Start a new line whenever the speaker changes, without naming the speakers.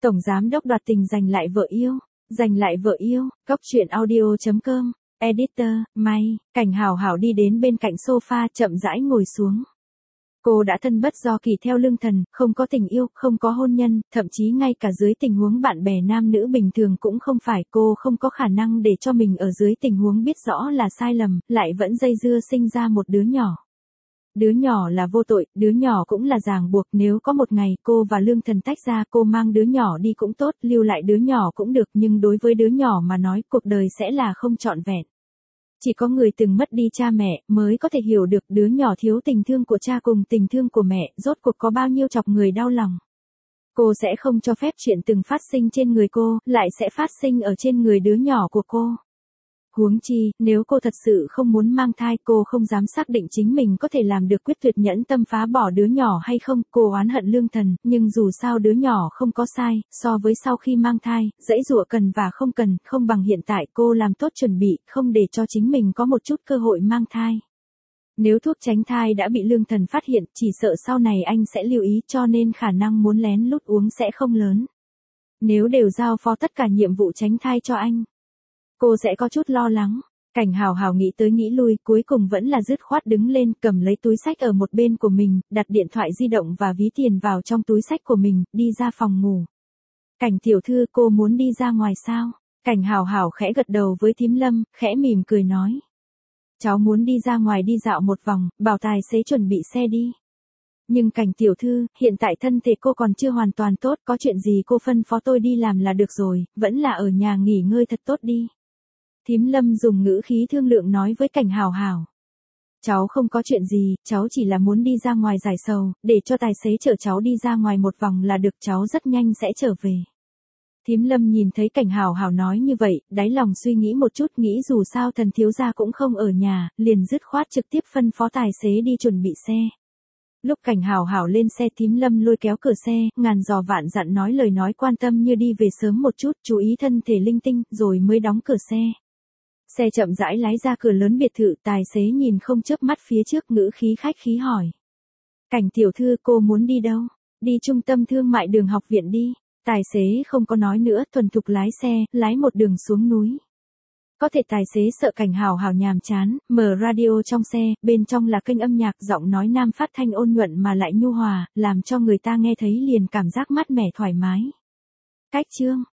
Tổng giám đốc đoạt tình giành lại vợ yêu. Giành lại vợ yêu, Cóc truyện audio.com, editor, May. Cảnh Hảo Hảo đi đến bên cạnh sofa chậm rãi ngồi xuống. Cô đã thân bất do kỳ theo lương thần, không có tình yêu, không có hôn nhân, thậm chí ngay cả dưới tình huống bạn bè nam nữ bình thường cũng không phải. Cô không có khả năng để cho mình ở dưới tình huống biết rõ là sai lầm, lại vẫn dây dưa sinh ra một đứa nhỏ. Đứa nhỏ là vô tội, đứa nhỏ cũng là ràng buộc. Nếu có một ngày cô và lương thần tách ra, cô mang đứa nhỏ đi cũng tốt, lưu lại đứa nhỏ cũng được, nhưng đối với đứa nhỏ mà nói, cuộc đời sẽ là không trọn vẹn. Chỉ có người từng mất đi cha mẹ mới có thể hiểu được đứa nhỏ thiếu tình thương của cha cùng tình thương của mẹ, rốt cuộc có bao nhiêu chọc người đau lòng. Cô sẽ không cho phép chuyện từng phát sinh trên người cô, lại sẽ phát sinh ở trên người đứa nhỏ của cô. Huống chi, nếu cô thật sự không muốn mang thai, cô không dám xác định chính mình có thể làm được quyết tuyệt nhẫn tâm phá bỏ đứa nhỏ hay không. Cô oán hận lương thần, nhưng dù sao đứa nhỏ không có sai, so với sau khi mang thai, dãy dụa cần và không cần, không bằng hiện tại cô làm tốt chuẩn bị, không để cho chính mình có một chút cơ hội mang thai. Nếu thuốc tránh thai đã bị lương thần phát hiện, chỉ sợ sau này anh sẽ lưu ý, cho nên khả năng muốn lén lút uống sẽ không lớn. Nếu đều giao phó tất cả nhiệm vụ tránh thai cho anh, cô sẽ có chút lo lắng. Cảnh Hảo Hảo nghĩ tới nghĩ lui, cuối cùng vẫn là dứt khoát đứng lên, cầm lấy túi xách ở một bên của mình, đặt điện thoại di động và ví tiền vào trong túi xách của mình, đi ra phòng ngủ. Cảnh tiểu thư, cô muốn đi ra ngoài sao? Cảnh Hảo Hảo khẽ gật đầu với thím Lâm, khẽ mỉm cười nói. Cháu muốn đi ra ngoài đi dạo một vòng, bảo tài xế chuẩn bị xe đi. Nhưng Cảnh tiểu thư, hiện tại thân thể cô còn chưa hoàn toàn tốt, có chuyện gì cô phân phó tôi đi làm là được rồi, vẫn là ở nhà nghỉ ngơi thật tốt đi. Thím Lâm dùng ngữ khí thương lượng nói với Cảnh Hảo Hảo. Cháu không có chuyện gì, cháu chỉ là muốn đi ra ngoài giải sầu, để cho tài xế chở cháu đi ra ngoài một vòng là được, cháu rất nhanh sẽ trở về. Thím Lâm nhìn thấy Cảnh Hảo Hảo nói như vậy, đáy lòng suy nghĩ một chút, nghĩ dù sao thần thiếu gia cũng không ở nhà, liền dứt khoát trực tiếp phân phó tài xế đi chuẩn bị xe. Lúc Cảnh Hảo Hảo lên xe, thím Lâm lôi kéo cửa xe, ngàn dò vạn dặn nói lời nói quan tâm như đi về sớm một chút, chú ý thân thể linh tinh, rồi mới đóng cửa xe. Xe chậm rãi lái ra cửa lớn biệt thự, tài xế nhìn không chớp mắt phía trước, ngữ khí khách khí hỏi. Cảnh tiểu thư, cô muốn đi đâu? Đi trung tâm thương mại Đường Học viện đi. Tài xế không có nói nữa, thuần thục lái xe, lái một đường xuống núi. Có thể tài xế sợ Cảnh Hảo Hảo nhàm chán, mở radio trong xe, bên trong là kênh âm nhạc, giọng nói nam phát thanh ôn nhuận mà lại nhu hòa, làm cho người ta nghe thấy liền cảm giác mát mẻ thoải mái. Cách chương